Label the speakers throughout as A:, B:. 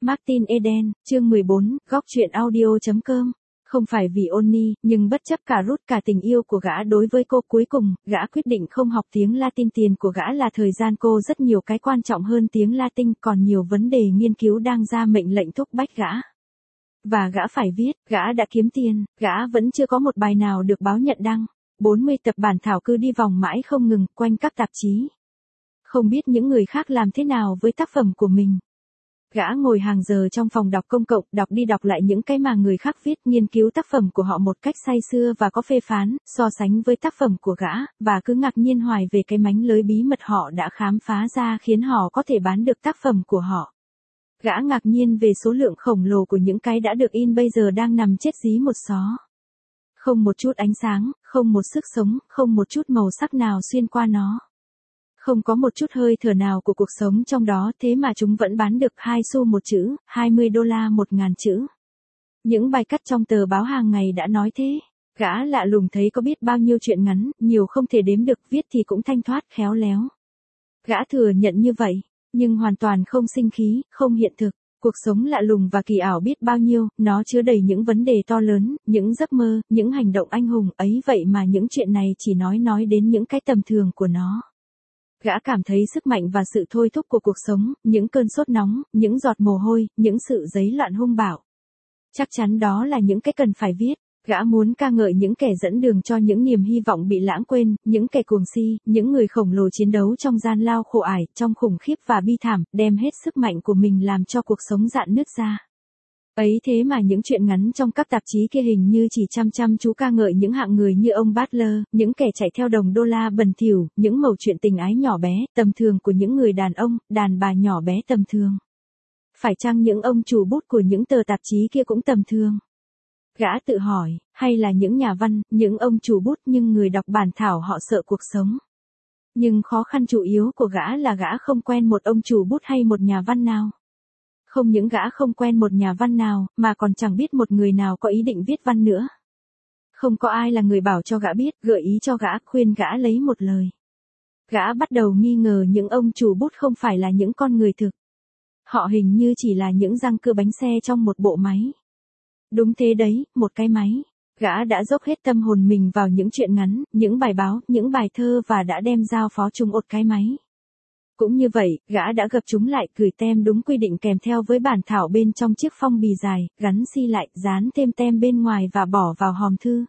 A: Martin Eden, chương 14, góc truyện audio.com. Không phải vì Onni, nhưng bất chấp cả rút cả tình yêu của gã đối với cô, cuối cùng, gã quyết định không học tiếng Latin. Tiền của gã là thời gian, cô rất nhiều cái quan trọng hơn tiếng Latin, còn nhiều vấn đề nghiên cứu đang ra mệnh lệnh thúc bách gã. Và gã phải viết, gã đã kiếm tiền, gã vẫn chưa có một bài nào được báo nhận đăng. 40 tập bản thảo cứ đi vòng mãi không ngừng, quanh các tạp chí. Không biết những người khác làm thế nào với tác phẩm của mình. Gã ngồi hàng giờ trong phòng đọc công cộng, đọc đi đọc lại những cái mà người khác viết, nghiên cứu tác phẩm của họ một cách say sưa và có phê phán, so sánh với tác phẩm của gã, và cứ ngạc nhiên hoài về cái mánh lới bí mật họ đã khám phá ra khiến họ có thể bán được tác phẩm của họ. Gã ngạc nhiên về số lượng khổng lồ của những cái đã được in bây giờ đang nằm chết dí một xó. Không một chút ánh sáng, không một sức sống, không một chút màu sắc nào xuyên qua nó. Không có một chút hơi thở nào của cuộc sống trong đó, thế mà chúng vẫn bán được 2 xu một chữ, $20 1.000 chữ. Những bài cắt trong tờ báo hàng ngày đã nói thế. Gã lạ lùng thấy có biết bao nhiêu chuyện ngắn, nhiều không thể đếm được, viết thì cũng thanh thoát, khéo léo. Gã thừa nhận như vậy, nhưng hoàn toàn không sinh khí, không hiện thực. Cuộc sống lạ lùng và kỳ ảo biết bao nhiêu, nó chứa đầy những vấn đề to lớn, những giấc mơ, những hành động anh hùng ấy, vậy mà những chuyện này chỉ nói đến những cái tầm thường của nó. Gã cảm thấy sức mạnh và sự thôi thúc của cuộc sống, những cơn sốt nóng, những giọt mồ hôi, những sự giấy loạn hung bạo. Chắc chắn đó là những cái cần phải viết. Gã muốn ca ngợi những kẻ dẫn đường cho những niềm hy vọng bị lãng quên, những kẻ cuồng si, những người khổng lồ chiến đấu trong gian lao khổ ải, trong khủng khiếp và bi thảm, đem hết sức mạnh của mình làm cho cuộc sống rạn nứt ra. Ấy thế mà những chuyện ngắn trong các tạp chí kia hình như chỉ chăm chú ca ngợi những hạng người như ông Butler, những kẻ chạy theo đồng đô la bẩn thỉu, những mẩu chuyện tình ái nhỏ bé, tầm thường của những người đàn ông, đàn bà nhỏ bé tầm thường. Phải chăng những ông chủ bút của những tờ tạp chí kia cũng tầm thường? Gã tự hỏi, hay là những nhà văn, những ông chủ bút nhưng người đọc bản thảo họ sợ cuộc sống? Nhưng khó khăn chủ yếu của gã là gã không quen một ông chủ bút hay một nhà văn nào. Không những gã không quen một nhà văn nào, mà còn chẳng biết một người nào có ý định viết văn nữa. Không có ai là người bảo cho gã biết, gợi ý cho gã, khuyên gã lấy một lời. Gã bắt đầu nghi ngờ những ông chủ bút không phải là những con người thực. Họ hình như chỉ là những răng cưa bánh xe trong một bộ máy. Đúng thế đấy, một cái máy. Gã đã dốc hết tâm hồn mình vào những chuyện ngắn, những bài báo, những bài thơ và đã đem giao phó chúng một cái máy. Cũng như vậy, gã đã gập chúng lại, gửi tem đúng quy định kèm theo với bản thảo bên trong chiếc phong bì dài, gắn xi lại, dán thêm tem bên ngoài và bỏ vào hòm thư.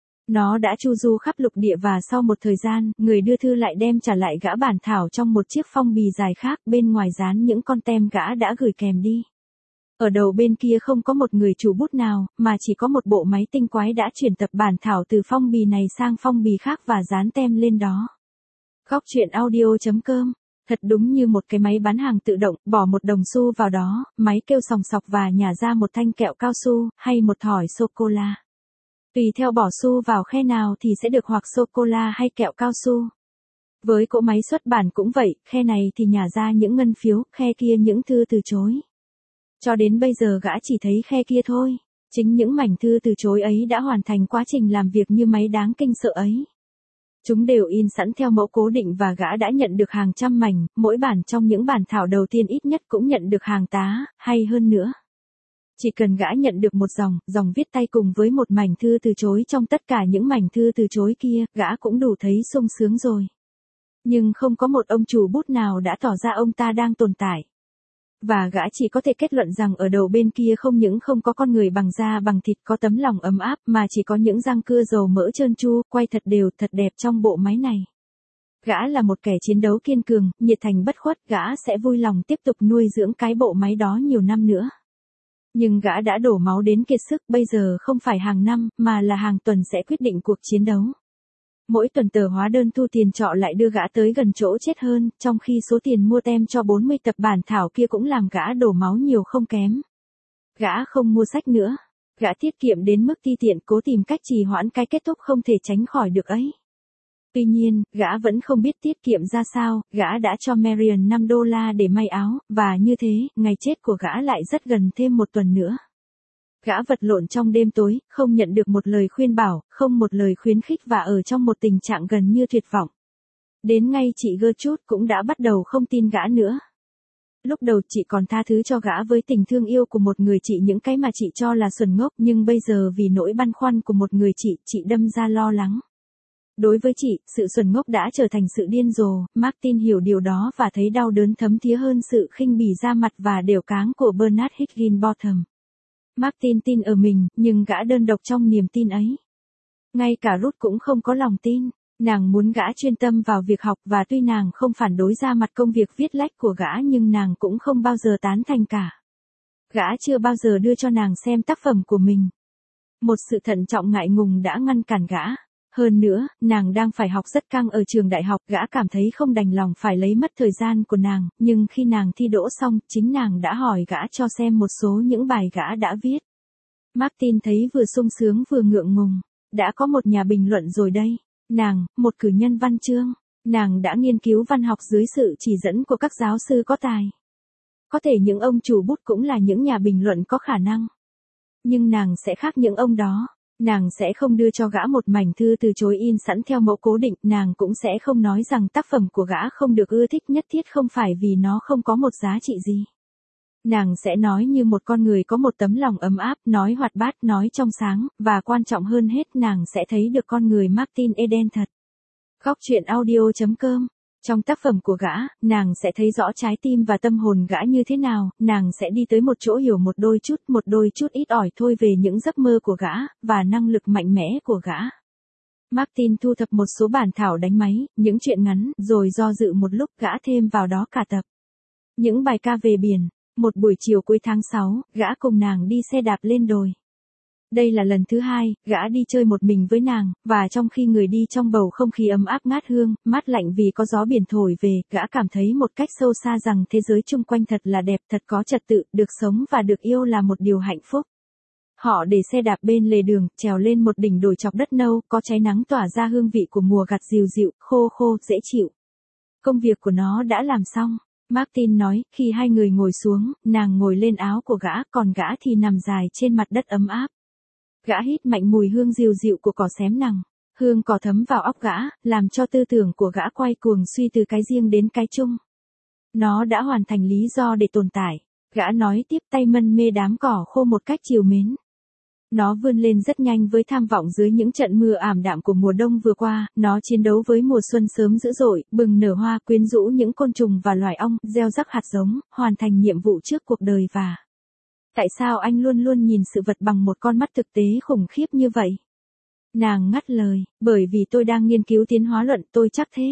A: Nó đã chu du khắp lục địa và sau một thời gian, người đưa thư lại đem trả lại gã bản thảo trong một chiếc phong bì dài khác, bên ngoài dán những con tem gã đã gửi kèm đi. Ở đầu bên kia không có một người chủ bút nào, mà chỉ có một bộ máy tinh quái đã chuyển tập bản thảo từ phong bì này sang phong bì khác và dán tem lên đó. Góc truyện audio.com. Thật đúng như một cái máy bán hàng tự động, bỏ một đồng xu vào đó, máy kêu sòng sọc và nhả ra một thanh kẹo cao su, hay một thỏi sô-cô-la. Tùy theo bỏ xu vào khe nào thì sẽ được hoặc sô-cô-la hay kẹo cao su. Với cỗ máy xuất bản cũng vậy, khe này thì nhả ra những ngân phiếu, khe kia những thư từ chối. Cho đến bây giờ gã chỉ thấy khe kia thôi. Chính những mảnh thư từ chối ấy đã hoàn thành quá trình làm việc như máy đáng kinh sợ ấy. Chúng đều in sẵn theo mẫu cố định và gã đã nhận được hàng trăm mảnh, mỗi bản trong những bản thảo đầu tiên ít nhất cũng nhận được hàng tá, hay hơn nữa. Chỉ cần gã nhận được một dòng viết tay cùng với một mảnh thư từ chối trong tất cả những mảnh thư từ chối kia, gã cũng đủ thấy sung sướng rồi. Nhưng không có một ông chủ bút nào đã tỏ ra ông ta đang tồn tại. Và gã chỉ có thể kết luận rằng ở đầu bên kia không những không có con người bằng da bằng thịt có tấm lòng ấm áp mà chỉ có những răng cưa dầu mỡ trơn tru, quay thật đều, thật đẹp trong bộ máy này. Gã là một kẻ chiến đấu kiên cường, nhiệt thành bất khuất, gã sẽ vui lòng tiếp tục nuôi dưỡng cái bộ máy đó nhiều năm nữa. Nhưng gã đã đổ máu đến kiệt sức, bây giờ không phải hàng năm, mà là hàng tuần sẽ quyết định cuộc chiến đấu. Mỗi tuần tờ hóa đơn thu tiền trọ lại đưa gã tới gần chỗ chết hơn, trong khi số tiền mua tem cho 40 tập bản thảo kia cũng làm gã đổ máu nhiều không kém. Gã không mua sách nữa. Gã tiết kiệm đến mức ti tiện, cố tìm cách trì hoãn cái kết thúc không thể tránh khỏi được ấy. Tuy nhiên, gã vẫn không biết tiết kiệm ra sao, gã đã cho Marion $5 để may áo, và như thế, ngày chết của gã lại rất gần thêm một tuần nữa. Gã vật lộn trong đêm tối, không nhận được một lời khuyên bảo, không một lời khuyến khích và ở trong một tình trạng gần như tuyệt vọng. Đến ngay chị Gertrude cũng đã bắt đầu không tin gã nữa. Lúc đầu chị còn tha thứ cho gã với tình thương yêu của một người chị những cái mà chị cho là xuẩn ngốc, nhưng bây giờ vì nỗi băn khoăn của một người chị đâm ra lo lắng. Đối với chị, sự xuẩn ngốc đã trở thành sự điên rồ, Martin hiểu điều đó và thấy đau đớn thấm thía hơn sự khinh bỉ da mặt và đều cáng của Bernard Higginbotham. Martin tin ở mình, nhưng gã đơn độc trong niềm tin ấy. Ngay cả Ruth cũng không có lòng tin. Nàng muốn gã chuyên tâm vào việc học và tuy nàng không phản đối ra mặt công việc viết lách của gã nhưng nàng cũng không bao giờ tán thành cả. Gã chưa bao giờ đưa cho nàng xem tác phẩm của mình. Một sự thận trọng ngại ngùng đã ngăn cản gã. Hơn nữa, nàng đang phải học rất căng ở trường đại học, gã cảm thấy không đành lòng phải lấy mất thời gian của nàng, nhưng khi nàng thi đỗ xong, chính nàng đã hỏi gã cho xem một số những bài gã đã viết. Martin thấy vừa sung sướng vừa ngượng ngùng. Đã có một nhà bình luận rồi đây. Nàng, một cử nhân văn chương. Nàng đã nghiên cứu văn học dưới sự chỉ dẫn của các giáo sư có tài. Có thể những ông chủ bút cũng là những nhà bình luận có khả năng. Nhưng nàng sẽ khác những ông đó. Nàng sẽ không đưa cho gã một mảnh thư từ chối in sẵn theo mẫu cố định. Nàng cũng sẽ không nói rằng tác phẩm của gã không được ưa thích nhất thiết không phải vì nó không có một giá trị gì. Nàng sẽ nói như một con người có một tấm lòng ấm áp, nói hoạt bát, nói trong sáng, và quan trọng hơn hết nàng sẽ thấy được con người Martin Eden thật. Góc truyện audio.com. Trong tác phẩm của gã, nàng sẽ thấy rõ trái tim và tâm hồn gã như thế nào, nàng sẽ đi tới một chỗ hiểu một đôi chút ít ỏi thôi về những giấc mơ của gã, và năng lực mạnh mẽ của gã. Martin thu thập một số bản thảo đánh máy, những chuyện ngắn, rồi do dự một lúc gã thêm vào đó cả tập. Những bài ca về biển. Một buổi chiều cuối tháng 6, gã cùng nàng đi xe đạp lên đồi. Đây là lần thứ hai, gã đi chơi một mình với nàng, và trong khi người đi trong bầu không khí ấm áp ngát hương, mát lạnh vì có gió biển thổi về, gã cảm thấy một cách sâu xa rằng thế giới chung quanh thật là đẹp, thật có trật tự, được sống và được yêu là một điều hạnh phúc. Họ để xe đạp bên lề đường, trèo lên một đỉnh đồi chọc đất nâu, có cháy nắng tỏa ra hương vị của mùa gặt dịu dịu, khô khô, dễ chịu. Công việc của nó đã làm xong. Martin nói, khi hai người ngồi xuống, nàng ngồi lên áo của gã, còn gã thì nằm dài trên mặt đất ấm áp. Gã hít mạnh mùi hương dịu dịu của cỏ xém nằng. Hương cỏ thấm vào óc gã, làm cho tư tưởng của gã quay cuồng suy từ cái riêng đến cái chung. Nó đã hoàn thành lý do để tồn tại. Gã nói tiếp tay mân mê đám cỏ khô một cách trìu mến. Nó vươn lên rất nhanh với tham vọng dưới những trận mưa ảm đạm của mùa đông vừa qua, nó chiến đấu với mùa xuân sớm dữ dội, bừng nở hoa, quyến rũ những côn trùng và loài ong, gieo rắc hạt giống, hoàn thành nhiệm vụ trước cuộc đời và... Tại sao anh luôn luôn nhìn sự vật bằng một con mắt thực tế khủng khiếp như vậy? Nàng ngắt lời, bởi vì tôi đang nghiên cứu tiến hóa luận, tôi chắc thế.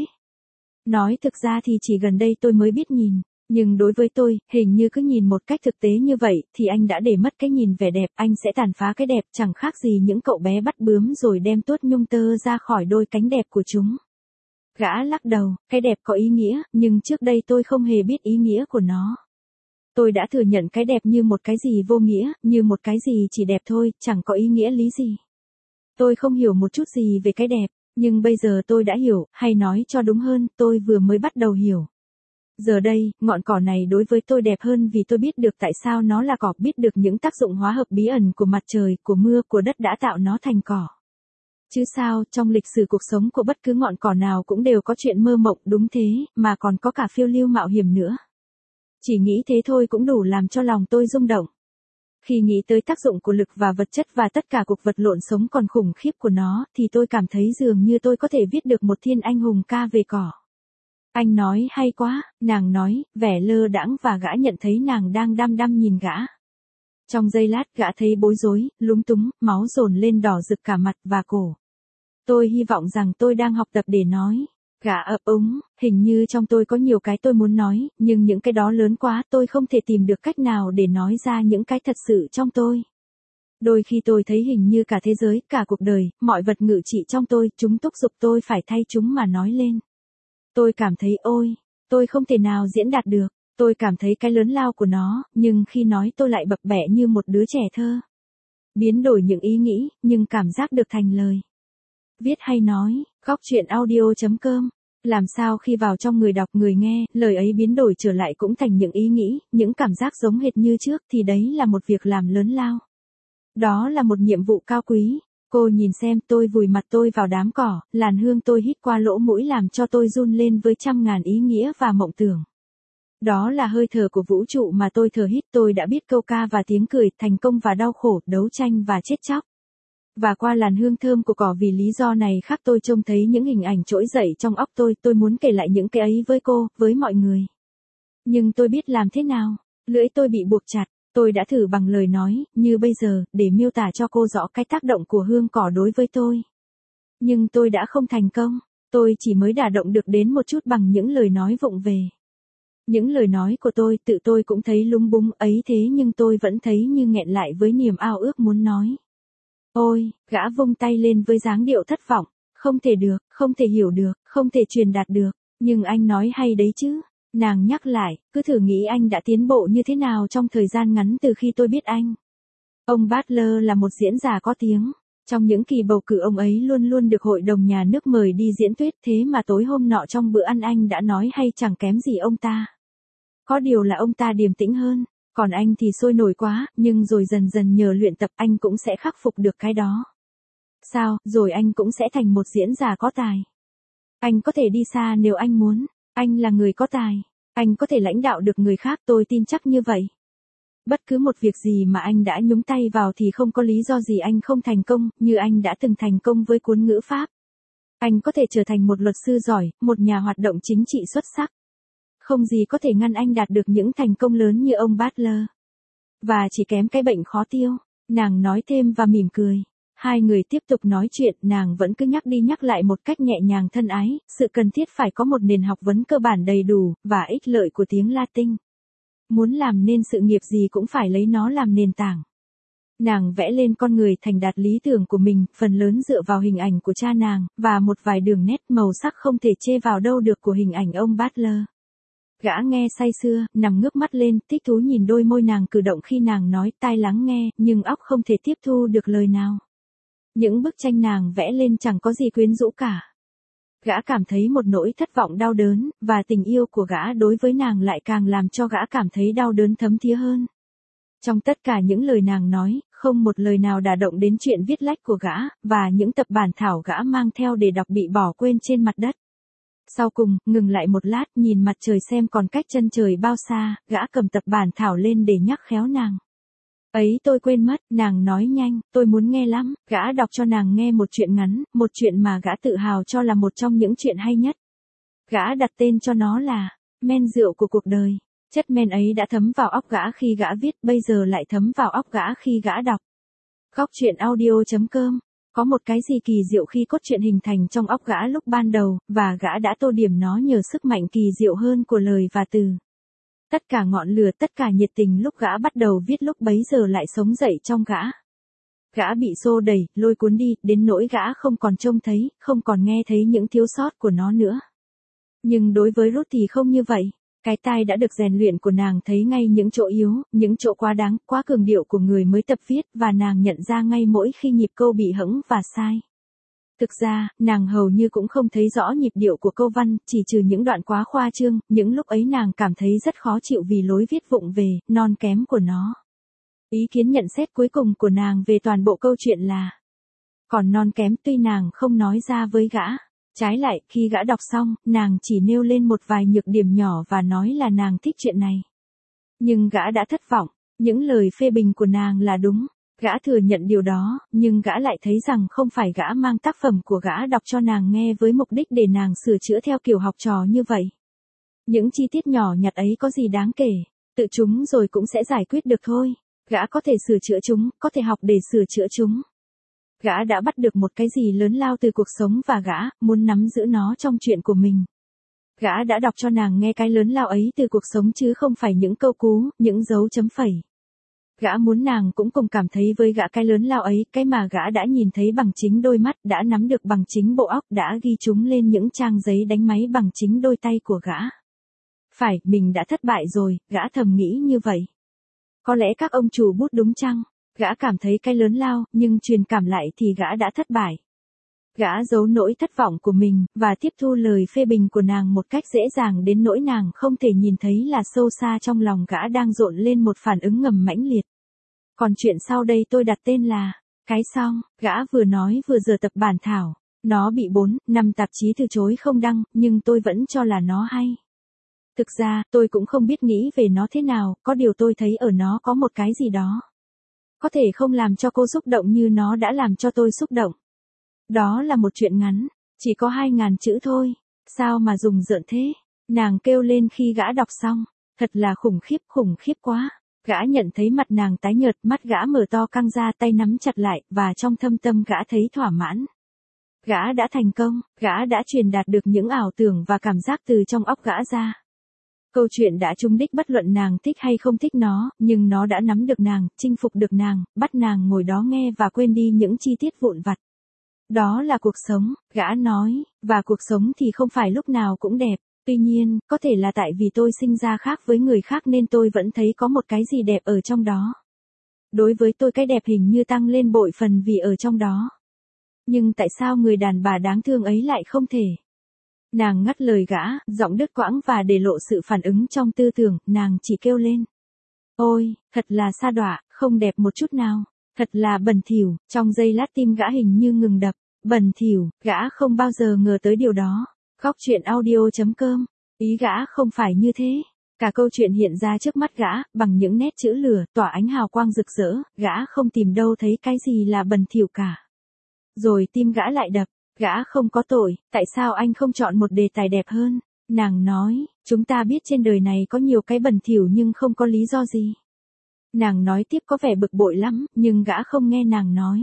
A: Nói thực ra thì chỉ gần đây tôi mới biết nhìn. Nhưng đối với tôi, hình như cứ nhìn một cách thực tế như vậy, thì anh đã để mất cái nhìn vẻ đẹp, anh sẽ tàn phá cái đẹp, chẳng khác gì những cậu bé bắt bướm rồi đem tuốt nhung tơ ra khỏi đôi cánh đẹp của chúng. Gã lắc đầu, cái đẹp có ý nghĩa, nhưng trước đây tôi không hề biết ý nghĩa của nó. Tôi đã thừa nhận cái đẹp như một cái gì vô nghĩa, như một cái gì chỉ đẹp thôi, chẳng có ý nghĩa lý gì. Tôi không hiểu một chút gì về cái đẹp, nhưng bây giờ tôi đã hiểu, hay nói cho đúng hơn, tôi vừa mới bắt đầu hiểu. Giờ đây, ngọn cỏ này đối với tôi đẹp hơn vì tôi biết được tại sao nó là cỏ, biết được những tác dụng hóa hợp bí ẩn của mặt trời, của mưa, của đất đã tạo nó thành cỏ. Chứ sao, trong lịch sử cuộc sống của bất cứ ngọn cỏ nào cũng đều có chuyện mơ mộng, đúng thế, mà còn có cả phiêu lưu mạo hiểm nữa. Chỉ nghĩ thế thôi cũng đủ làm cho lòng tôi rung động. Khi nghĩ tới tác dụng của lực và vật chất và tất cả cuộc vật lộn sống còn khủng khiếp của nó, thì tôi cảm thấy dường như tôi có thể viết được một thiên anh hùng ca về cỏ. Anh nói hay quá, nàng nói, vẻ lơ đãng và gã nhận thấy nàng đang đăm đăm nhìn gã. Trong giây lát gã thấy bối rối, lúng túng, máu dồn lên đỏ rực cả mặt và cổ. Tôi hy vọng rằng tôi đang học tập để nói. Gã ấp úng, hình như trong tôi có nhiều cái tôi muốn nói, nhưng những cái đó lớn quá tôi không thể tìm được cách nào để nói ra những cái thật sự trong tôi. Đôi khi tôi thấy hình như cả thế giới, cả cuộc đời, mọi vật ngự trị trong tôi, chúng thúc giục tôi phải thay chúng mà nói lên. Tôi cảm thấy ôi, tôi không thể nào diễn đạt được, tôi cảm thấy cái lớn lao của nó, nhưng khi nói tôi lại bập bẹ như một đứa trẻ thơ. Biến đổi những ý nghĩ, nhưng cảm giác được thành lời. Viết hay nói, góc truyện audio.com. Làm sao khi vào trong người đọc người nghe, lời ấy biến đổi trở lại cũng thành những ý nghĩ, những cảm giác giống hệt như trước thì đấy là một việc làm lớn lao. Đó là một nhiệm vụ cao quý. Cô nhìn xem, tôi vùi mặt tôi vào đám cỏ, làn hương tôi hít qua lỗ mũi làm cho tôi run lên với trăm ngàn ý nghĩa và mộng tưởng. Đó là hơi thở của vũ trụ mà tôi thở hít, tôi đã biết câu ca và tiếng cười, thành công và đau khổ, đấu tranh và chết chóc. Và qua làn hương thơm của cỏ, vì lý do này khác tôi trông thấy những hình ảnh trỗi dậy trong óc tôi muốn kể lại những cái ấy với cô, với mọi người. Nhưng tôi biết làm thế nào, lưỡi tôi bị buộc chặt, tôi đã thử bằng lời nói, như bây giờ, để miêu tả cho cô rõ cái tác động của hương cỏ đối với tôi. Nhưng tôi đã không thành công, tôi chỉ mới đả động được đến một chút bằng những lời nói vụng về. Những lời nói của tôi, tự tôi cũng thấy lúng búng ấy, thế nhưng tôi vẫn thấy như nghẹn lại với niềm ao ước muốn nói. Ôi, gã vung tay lên với dáng điệu thất vọng, không thể được, không thể hiểu được, không thể truyền đạt được, nhưng anh nói hay đấy chứ. Nàng nhắc lại, cứ thử nghĩ anh đã tiến bộ như thế nào trong thời gian ngắn từ khi tôi biết anh. Ông Butler là một diễn giả có tiếng. Trong những kỳ bầu cử ông ấy luôn luôn được Hội đồng Nhà nước mời đi diễn thuyết, thế mà tối hôm nọ trong bữa ăn anh đã nói hay chẳng kém gì ông ta. Có điều là ông ta điềm tĩnh hơn, còn anh thì sôi nổi quá, nhưng rồi dần dần nhờ luyện tập anh cũng sẽ khắc phục được cái đó. Sao, rồi anh cũng sẽ thành một diễn giả có tài. Anh có thể đi xa nếu anh muốn, anh là người có tài, anh có thể lãnh đạo được người khác, tôi tin chắc như vậy. Bất cứ một việc gì mà anh đã nhúng tay vào thì không có lý do gì anh không thành công, như anh đã từng thành công với cuốn ngữ pháp. Anh có thể trở thành một luật sư giỏi, một nhà hoạt động chính trị xuất sắc. Không gì có thể ngăn anh đạt được những thành công lớn như ông Butler. Và chỉ kém cái bệnh khó tiêu, nàng nói thêm và mỉm cười. Hai người tiếp tục nói chuyện, nàng vẫn cứ nhắc đi nhắc lại một cách nhẹ nhàng thân ái, sự cần thiết phải có một nền học vấn cơ bản đầy đủ, và ích lợi của tiếng Latin. Muốn làm nên sự nghiệp gì cũng phải lấy nó làm nền tảng. Nàng vẽ lên con người thành đạt lý tưởng của mình, phần lớn dựa vào hình ảnh của cha nàng, và một vài đường nét màu sắc không thể chê vào đâu được của hình ảnh ông Butler. Gã nghe say sưa, nằm ngước mắt lên, thích thú nhìn đôi môi nàng cử động khi nàng nói, tai lắng nghe, nhưng óc không thể tiếp thu được lời nào. Những bức tranh nàng vẽ lên chẳng có gì quyến rũ cả. Gã cảm thấy một nỗi thất vọng đau đớn, và tình yêu của gã đối với nàng lại càng làm cho gã cảm thấy đau đớn thấm thía hơn. Trong tất cả những lời nàng nói, không một lời nào đả động đến chuyện viết lách của gã, và những tập bản thảo gã mang theo để đọc bị bỏ quên trên mặt đất. Sau cùng, ngừng lại một lát, nhìn mặt trời xem còn cách chân trời bao xa, gã cầm tập bản thảo lên để nhắc khéo nàng. Ấy tôi quên mất, nàng nói nhanh, tôi muốn nghe lắm, gã đọc cho nàng nghe một chuyện ngắn, một chuyện mà gã tự hào cho là một trong những chuyện hay nhất. Gã đặt tên cho nó là, men rượu của cuộc đời. Chất men ấy đã thấm vào óc gã khi gã viết, bây giờ lại thấm vào óc gã khi gã đọc. Góc truyện audio.com. Có một cái gì kỳ diệu khi cốt truyện hình thành trong óc gã lúc ban đầu, và gã đã tô điểm nó nhờ sức mạnh kỳ diệu hơn của lời và từ. Tất cả ngọn lửa, tất cả nhiệt tình lúc gã bắt đầu viết lúc bấy giờ lại sống dậy trong gã. Gã bị xô đẩy, lôi cuốn đi, đến nỗi gã không còn trông thấy, không còn nghe thấy những thiếu sót của nó nữa. Nhưng đối với Ruth thì không như vậy. Cái tai đã được rèn luyện của nàng thấy ngay những chỗ yếu, những chỗ quá đáng, quá cường điệu của người mới tập viết, và nàng nhận ra ngay mỗi khi nhịp câu bị hẫng và sai. Thực ra, nàng hầu như cũng không thấy rõ nhịp điệu của câu văn, chỉ trừ những đoạn quá khoa trương, những lúc ấy nàng cảm thấy rất khó chịu vì lối viết vụng về, non kém của nó. Ý kiến nhận xét cuối cùng của nàng về toàn bộ câu chuyện là còn non kém, tuy nàng không nói ra với gã. Trái lại, khi gã đọc xong, nàng chỉ nêu lên một vài nhược điểm nhỏ và nói là nàng thích chuyện này. Nhưng gã đã thất vọng, những lời phê bình của nàng là đúng. Gã thừa nhận điều đó, nhưng gã lại thấy rằng không phải gã mang tác phẩm của gã đọc cho nàng nghe với mục đích để nàng sửa chữa theo kiểu học trò như vậy. Những chi tiết nhỏ nhặt ấy có gì đáng kể, tự chúng rồi cũng sẽ giải quyết được thôi. Gã có thể sửa chữa chúng, có thể học để sửa chữa chúng. Gã đã bắt được một cái gì lớn lao từ cuộc sống và gã muốn nắm giữ nó trong chuyện của mình. Gã đã đọc cho nàng nghe cái lớn lao ấy từ cuộc sống chứ không phải những câu cú, những dấu chấm phẩy. Gã muốn nàng cũng cùng cảm thấy với gã cái lớn lao ấy, cái mà gã đã nhìn thấy bằng chính đôi mắt, đã nắm được bằng chính bộ óc, đã ghi chúng lên những trang giấy đánh máy bằng chính đôi tay của gã. Phải, mình đã thất bại rồi, gã thầm nghĩ như vậy. Có lẽ các ông chủ bút đúng chăng? Gã cảm thấy cái lớn lao, nhưng truyền cảm lại thì gã đã thất bại. Gã giấu nỗi thất vọng của mình, và tiếp thu lời phê bình của nàng một cách dễ dàng đến nỗi nàng không thể nhìn thấy là sâu xa trong lòng gã đang rộn lên một phản ứng ngầm mãnh liệt. Còn chuyện sau đây tôi đặt tên là, cái xong, gã vừa nói vừa dở tập bản thảo. Nó bị 4, 5 tạp chí từ chối không đăng, nhưng tôi vẫn cho là nó hay. Thực ra, tôi cũng không biết nghĩ về nó thế nào, có điều tôi thấy ở nó có một cái gì đó. Có thể không làm cho cô xúc động như nó đã làm cho tôi xúc động. Đó là một chuyện ngắn, chỉ có 2.000 chữ thôi. Sao mà rùng rợn thế? Nàng kêu lên khi gã đọc xong. Thật là khủng khiếp quá. Gã nhận thấy mặt nàng tái nhợt, mắt gã mở to căng ra, tay nắm chặt lại, và trong thâm tâm gã thấy thỏa mãn. Gã đã thành công, gã đã truyền đạt được những ảo tưởng và cảm giác từ trong óc gã ra. Câu chuyện đã trúng đích bất luận nàng thích hay không thích nó, nhưng nó đã nắm được nàng, chinh phục được nàng, bắt nàng ngồi đó nghe và quên đi những chi tiết vụn vặt. Đó là cuộc sống, gã nói, và cuộc sống thì không phải lúc nào cũng đẹp. Tuy nhiên, có thể là tại vì tôi sinh ra khác với người khác nên tôi vẫn thấy có một cái gì đẹp ở trong đó. Đối với tôi cái đẹp hình như tăng lên bội phần vì ở trong đó. Nhưng tại sao người đàn bà đáng thương ấy lại không thể? Nàng ngắt lời gã, giọng đứt quãng và để lộ sự phản ứng trong tư tưởng, nàng chỉ kêu lên. Ôi, thật là sa đọa, không đẹp một chút nào. Thật là bẩn thỉu, trong giây lát tim gã hình như ngừng đập. Bẩn thỉu, gã không bao giờ ngờ tới điều đó. Góc chuyện audio.com. Ý gã không phải như thế. Cả câu chuyện hiện ra trước mắt gã, bằng những nét chữ lửa, tỏa ánh hào quang rực rỡ, gã không tìm đâu thấy cái gì là bẩn thỉu cả. Rồi tim gã lại đập, gã không có tội, tại sao anh không chọn một đề tài đẹp hơn? Nàng nói, chúng ta biết trên đời này có nhiều cái bẩn thỉu nhưng không có lý do gì. Nàng nói tiếp có vẻ bực bội lắm, nhưng gã không nghe nàng nói.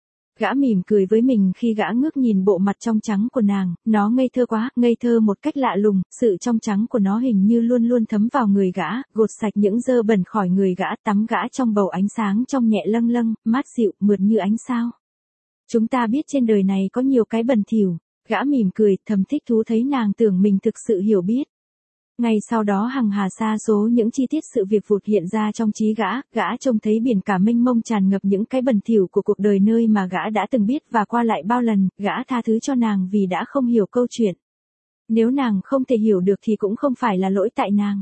A: Gã mỉm cười với mình khi gã ngước nhìn bộ mặt trong trắng của nàng, nó ngây thơ quá, ngây thơ một cách lạ lùng, sự trong trắng của nó hình như luôn luôn thấm vào người gã, gột sạch những dơ bẩn khỏi người gã, tắm gã trong bầu ánh sáng trong nhẹ lâng lâng, mát dịu, mượt như ánh sao. Chúng ta biết trên đời này có nhiều cái bẩn thỉu, gã mỉm cười, thầm thích thú thấy nàng tưởng mình thực sự hiểu biết. Ngay sau đó hằng hà sa số những chi tiết sự việc vụt hiện ra trong trí gã trông thấy biển cả mênh mông tràn ngập những cái bẩn thỉu của cuộc đời nơi mà gã đã từng biết và qua lại bao lần, gã tha thứ cho nàng vì đã không hiểu câu chuyện. Nếu nàng không thể hiểu được thì cũng không phải là lỗi tại nàng.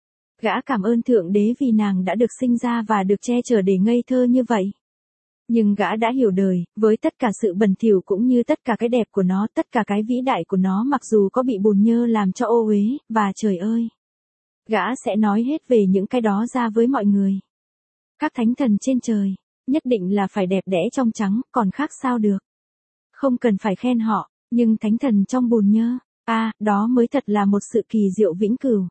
A: Gã cảm ơn Thượng Đế vì nàng đã được sinh ra và được che chở để ngây thơ như vậy. Nhưng gã đã hiểu đời, với tất cả sự bẩn thỉu cũng như tất cả cái đẹp của nó, tất cả cái vĩ đại của nó mặc dù có bị bùn nhơ làm cho ô uế, và trời ơi! Gã sẽ nói hết về những cái đó ra với mọi người. Các thánh thần trên trời, nhất định là phải đẹp đẽ trong trắng, còn khác sao được. Không cần phải khen họ, nhưng thánh thần trong bùn nhơ, đó mới thật là một sự kỳ diệu vĩnh cửu.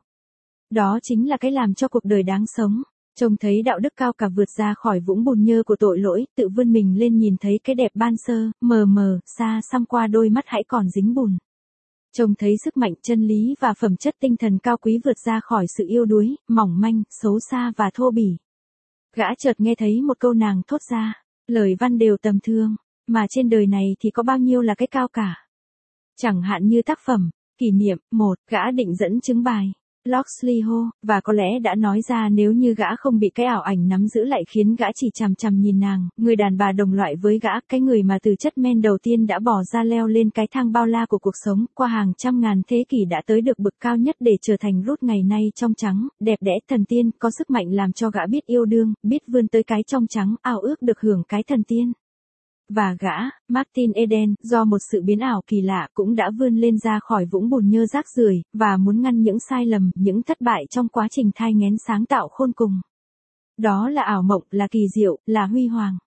A: Đó chính là cái làm cho cuộc đời đáng sống. Trông thấy đạo đức cao cả vượt ra khỏi vũng bùn nhơ của tội lỗi, tự vươn mình lên nhìn thấy cái đẹp ban sơ, mờ mờ, xa xăm qua đôi mắt hãy còn dính bùn. Trông thấy sức mạnh chân lý và phẩm chất tinh thần cao quý vượt ra khỏi sự yếu đuối, mỏng manh, xấu xa và thô bỉ. Gã chợt nghe thấy một câu nàng thốt ra, lời văn đều tầm thường, mà trên đời này thì có bao nhiêu là cái cao cả. Chẳng hạn như tác phẩm, kỷ niệm, gã định dẫn chứng bài. Loxley Hall, và có lẽ đã nói ra nếu như gã không bị cái ảo ảnh nắm giữ lại khiến gã chỉ chằm chằm nhìn nàng, người đàn bà đồng loại với gã, cái người mà từ chất men đầu tiên đã bỏ ra leo lên cái thang bao la của cuộc sống, qua hàng trăm ngàn thế kỷ đã tới được bậc cao nhất để trở thành Ruth ngày nay trong trắng, đẹp đẽ thần tiên, có sức mạnh làm cho gã biết yêu đương, biết vươn tới cái trong trắng, ao ước được hưởng cái thần tiên. Và gã, Martin Eden, do một sự biến ảo kỳ lạ cũng đã vươn lên ra khỏi vũng bùn nhơ rác rưởi, và muốn ngăn những sai lầm, những thất bại trong quá trình thai nghén sáng tạo khôn cùng. Đó là ảo mộng, là kỳ diệu, là huy hoàng.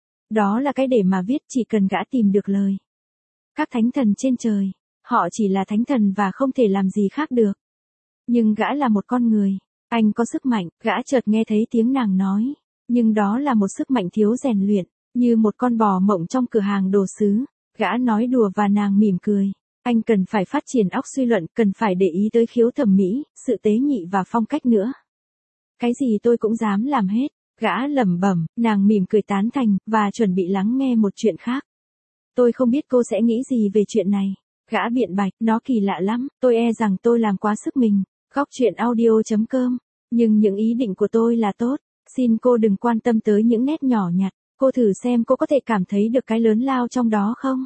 A: Đó là cái để mà viết chỉ cần gã tìm được lời. Các thánh thần trên trời, họ chỉ là thánh thần và không thể làm gì khác được. Nhưng gã là một con người, anh có sức mạnh, gã chợt nghe thấy tiếng nàng nói. Nhưng đó là một sức mạnh thiếu rèn luyện. Như một con bò mộng trong cửa hàng đồ sứ, gã nói đùa và nàng mỉm cười. Anh cần phải phát triển óc suy luận, cần phải để ý tới khiếu thẩm mỹ, sự tế nhị và phong cách nữa. Cái gì tôi cũng dám làm hết, gã lẩm bẩm, nàng mỉm cười tán thành, và chuẩn bị lắng nghe một chuyện khác. Tôi không biết cô sẽ nghĩ gì về chuyện này. Gã biện bạch, nó kỳ lạ lắm, tôi e rằng tôi làm quá sức mình. Góc chuyện audio.com. Nhưng những ý định của tôi là tốt, xin cô đừng quan tâm tới những nét nhỏ nhặt. Cô thử xem cô có thể cảm thấy được cái lớn lao trong đó không?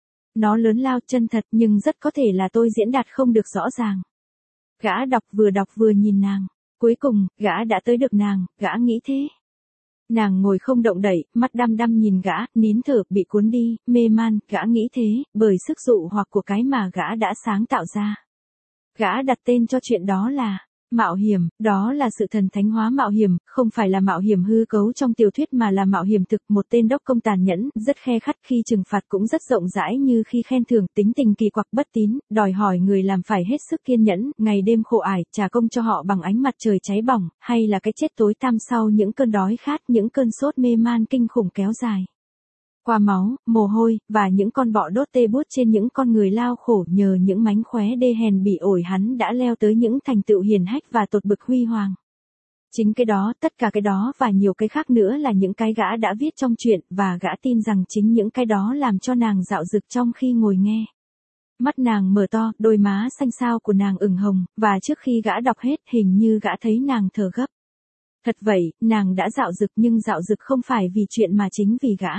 A: Nó lớn lao chân thật nhưng rất có thể là tôi diễn đạt không được rõ ràng. Gã đọc vừa nhìn nàng. Cuối cùng, gã đã tới được nàng, gã nghĩ thế. Nàng ngồi không động đậy, mắt đăm đăm nhìn gã, nín thở, bị cuốn đi, mê man, gã nghĩ thế, bởi sức dụ hoặc của cái mà gã đã sáng tạo ra. Gã đặt tên cho chuyện đó là mạo hiểm, đó là sự thần thánh hóa mạo hiểm, không phải là mạo hiểm hư cấu trong tiểu thuyết mà là mạo hiểm thực. Một tên đốc công tàn nhẫn, rất khe khắt, khi trừng phạt cũng rất rộng rãi như khi khen thưởng, tính tình kỳ quặc bất tín, đòi hỏi người làm phải hết sức kiên nhẫn, ngày đêm khổ ải, trả công cho họ bằng ánh mặt trời cháy bỏng, hay là cái chết tối tăm sau những cơn đói khát, những cơn sốt mê man kinh khủng kéo dài. Qua máu, mồ hôi, và những con bọ đốt tê buốt trên những con người lao khổ, nhờ những mánh khóe đê hèn bị ổi hắn đã leo tới những thành tựu hiển hách và tột bực huy hoàng. Chính cái đó, tất cả cái đó và nhiều cái khác nữa là những cái gã đã viết trong truyện, và gã tin rằng chính những cái đó làm cho nàng dạo dực trong khi ngồi nghe. Mắt nàng mở to, đôi má xanh xao của nàng ửng hồng, và trước khi gã đọc hết hình như gã thấy nàng thở gấp. Thật vậy, nàng đã dạo dực, nhưng dạo dực không phải vì chuyện mà chính vì gã.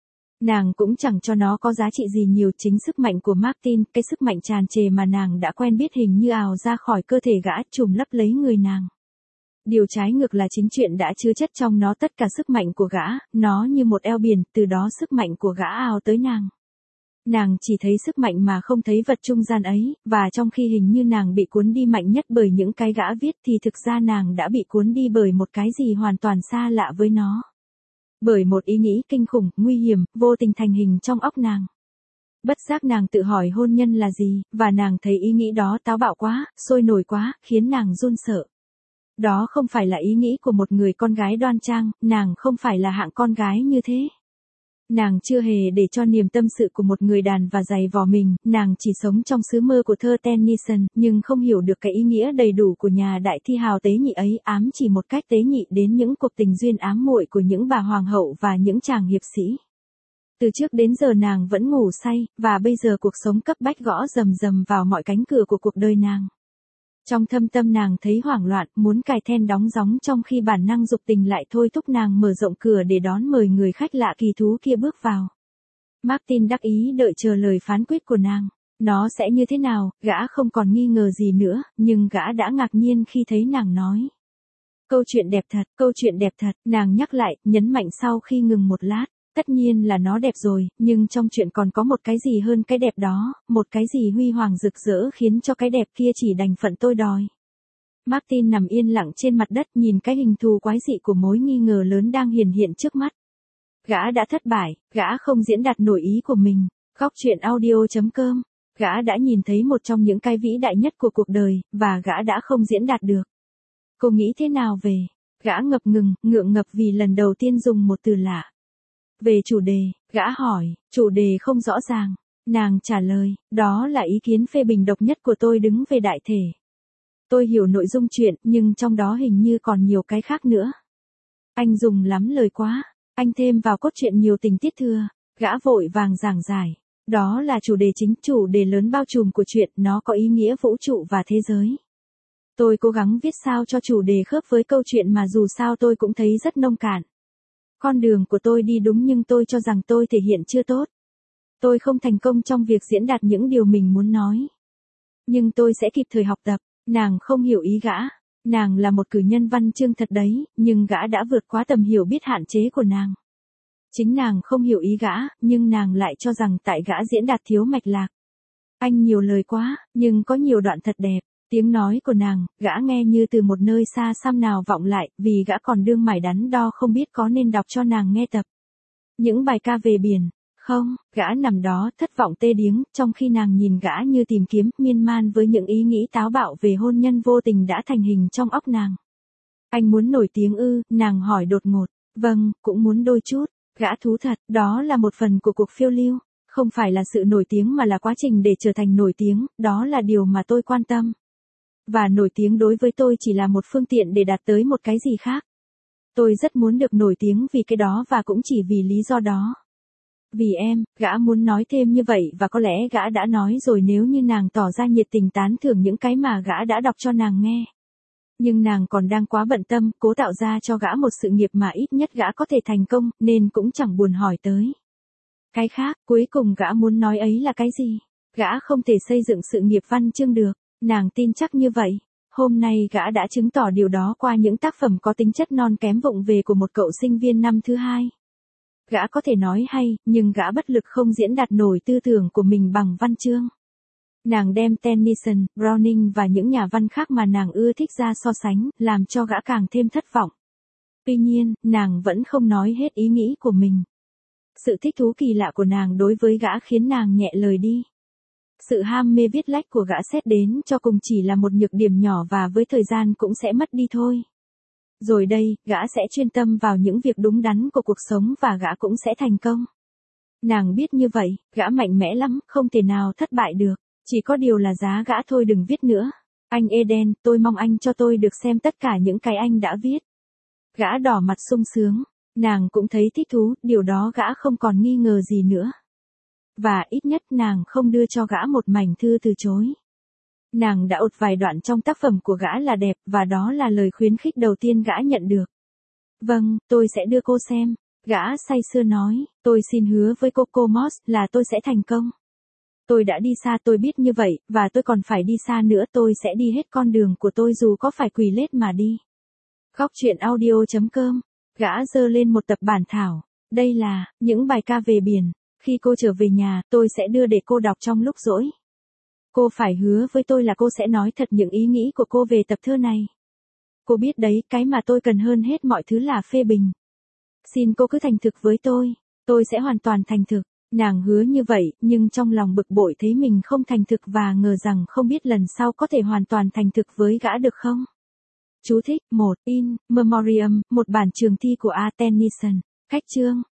A: Nàng cũng chẳng cho nó có giá trị gì nhiều, chính sức mạnh của Martin, cái sức mạnh tràn trề mà nàng đã quen biết hình như ào ra khỏi cơ thể gã, trùm lấp lấy người nàng. Điều trái ngược là chính chuyện đã chứa chất trong nó tất cả sức mạnh của gã, nó như một eo biển, từ đó sức mạnh của gã ào tới nàng. Nàng chỉ thấy sức mạnh mà không thấy vật trung gian ấy, và trong khi hình như nàng bị cuốn đi mạnh nhất bởi những cái gã viết thì thực ra nàng đã bị cuốn đi bởi một cái gì hoàn toàn xa lạ với nó. Bởi một ý nghĩ kinh khủng, nguy hiểm, vô tình thành hình trong óc nàng. Bất giác nàng tự hỏi hôn nhân là gì, và nàng thấy ý nghĩ đó táo bạo quá, sôi nổi quá, khiến nàng run sợ. Đó không phải là ý nghĩ của một người con gái đoan trang, nàng không phải là hạng con gái như thế. Nàng chưa hề để cho niềm tâm sự của một người đàn và giày vò mình, nàng chỉ sống trong xứ mơ của thơ Tennyson, nhưng không hiểu được cái ý nghĩa đầy đủ của nhà đại thi hào tế nhị ấy, ám chỉ một cách tế nhị đến những cuộc tình duyên ám muội của những bà hoàng hậu và những chàng hiệp sĩ. Từ trước đến giờ nàng vẫn ngủ say, và bây giờ cuộc sống cấp bách gõ rầm rầm vào mọi cánh cửa của cuộc đời nàng. Trong thâm tâm nàng thấy hoảng loạn, muốn cài then đóng gióng trong khi bản năng dục tình lại thôi thúc nàng mở rộng cửa để đón mời người khách lạ kỳ thú kia bước vào. Martin đắc ý đợi chờ lời phán quyết của nàng. Nó sẽ như thế nào, gã không còn nghi ngờ gì nữa, nhưng gã đã ngạc nhiên khi thấy nàng nói. Câu chuyện đẹp thật, nàng nhắc lại, nhấn mạnh sau khi ngừng một lát. Tất nhiên là nó đẹp rồi, nhưng trong chuyện còn có một cái gì hơn cái đẹp đó, một cái gì huy hoàng rực rỡ khiến cho cái đẹp kia chỉ đành phận tôi đòi. Martin nằm yên lặng trên mặt đất nhìn cái hình thù quái dị của mối nghi ngờ lớn đang hiển hiện trước mắt. Gã đã thất bại, gã không diễn đạt nổi ý của mình. Góc truyện audio.com. Gã đã nhìn thấy một trong những cái vĩ đại nhất của cuộc đời, và gã đã không diễn đạt được. Cô nghĩ thế nào về? Gã ngập ngừng, ngượng ngập vì lần đầu tiên dùng một từ lạ. Về chủ đề, gã hỏi, chủ đề không rõ ràng. Nàng trả lời, đó là ý kiến phê bình độc nhất của tôi đứng về đại thể. Tôi hiểu nội dung chuyện, nhưng trong đó hình như còn nhiều cái khác nữa. Anh dùng lắm lời quá, anh thêm vào cốt truyện nhiều tình tiết thừa. Gã vội vàng giảng giải. Đó là chủ đề chính, chủ đề lớn bao trùm của chuyện, nó có ý nghĩa vũ trụ và thế giới. Tôi cố gắng viết sao cho chủ đề khớp với câu chuyện mà dù sao tôi cũng thấy rất nông cạn. Con đường của tôi đi đúng nhưng tôi cho rằng tôi thể hiện chưa tốt. Tôi không thành công trong việc diễn đạt những điều mình muốn nói. Nhưng tôi sẽ kịp thời học tập. Nàng không hiểu ý gã. Nàng là một cử nhân văn chương thật đấy, nhưng gã đã vượt quá tầm hiểu biết hạn chế của nàng. Chính nàng không hiểu ý gã, nhưng nàng lại cho rằng tại gã diễn đạt thiếu mạch lạc. Anh nhiều lời quá, nhưng có nhiều đoạn thật đẹp. Tiếng nói của nàng, gã nghe như từ một nơi xa xăm nào vọng lại, vì gã còn đương mải đắn đo không biết có nên đọc cho nàng nghe tập. Những bài ca về biển, không, gã nằm đó thất vọng tê điếng, trong khi nàng nhìn gã như tìm kiếm, miên man với những ý nghĩ táo bạo về hôn nhân vô tình đã thành hình trong óc nàng. Anh muốn nổi tiếng ư, nàng hỏi đột ngột, vâng, cũng muốn đôi chút, gã thú thật, đó là một phần của cuộc phiêu lưu, không phải là sự nổi tiếng mà là quá trình để trở thành nổi tiếng, đó là điều mà tôi quan tâm. Và nổi tiếng đối với tôi chỉ là một phương tiện để đạt tới một cái gì khác. Tôi rất muốn được nổi tiếng vì cái đó và cũng chỉ vì lý do đó. Vì em, gã muốn nói thêm như vậy và có lẽ gã đã nói rồi nếu như nàng tỏ ra nhiệt tình tán thưởng những cái mà gã đã đọc cho nàng nghe. Nhưng nàng còn đang quá bận tâm, cố tạo ra cho gã một sự nghiệp mà ít nhất gã có thể thành công, nên cũng chẳng buồn hỏi tới. Cái khác, cuối cùng gã muốn nói ấy là cái gì? Gã không thể xây dựng sự nghiệp văn chương được. Nàng tin chắc như vậy. Hôm nay gã đã chứng tỏ điều đó qua những tác phẩm có tính chất non kém vụng về của một cậu sinh viên năm thứ hai. Gã có thể nói hay, nhưng gã bất lực không diễn đạt nổi tư tưởng của mình bằng văn chương. Nàng đem Tennyson, Browning và những nhà văn khác mà nàng ưa thích ra so sánh, làm cho gã càng thêm thất vọng. Tuy nhiên, nàng vẫn không nói hết ý nghĩ của mình. Sự thích thú kỳ lạ của nàng đối với gã khiến nàng nhẹ lời đi. Sự ham mê viết lách của gã xét đến cho cùng chỉ là một nhược điểm nhỏ và với thời gian cũng sẽ mất đi thôi. Rồi đây, gã sẽ chuyên tâm vào những việc đúng đắn của cuộc sống và gã cũng sẽ thành công. Nàng biết như vậy, gã mạnh mẽ lắm, không thể nào thất bại được. Chỉ có điều là giá gã thôi đừng viết nữa. Anh Eden, tôi mong anh cho tôi được xem tất cả những cái anh đã viết. Gã đỏ mặt sung sướng. Nàng cũng thấy thích thú, điều đó gã không còn nghi ngờ gì nữa. Và ít nhất nàng không đưa cho gã một mảnh thư từ chối. Nàng đã ột vài đoạn trong tác phẩm của gã là đẹp, và đó là lời khuyến khích đầu tiên gã nhận được. Vâng, tôi sẽ đưa cô xem. Gã say sưa nói, tôi xin hứa với cô Moss là tôi sẽ thành công. Tôi đã đi xa tôi biết như vậy, và tôi còn phải đi xa nữa, tôi sẽ đi hết con đường của tôi dù có phải quỳ lết mà đi. Góc truyện audio.com. Gã giơ lên một tập bản thảo. Đây là những bài ca về biển. Khi cô trở về nhà, tôi sẽ đưa để cô đọc trong lúc rỗi. Cô phải hứa với tôi là cô sẽ nói thật những ý nghĩ của cô về tập thơ này. Cô biết đấy, cái mà tôi cần hơn hết mọi thứ là phê bình. Xin cô cứ thành thực với tôi sẽ hoàn toàn thành thực. Nàng hứa như vậy, nhưng trong lòng bực bội thấy mình không thành thực và ngờ rằng không biết lần sau có thể hoàn toàn thành thực với gã được không. Chú thích: 1. In Memoriam, một bản trường thi của A. Tennyson. Cách chương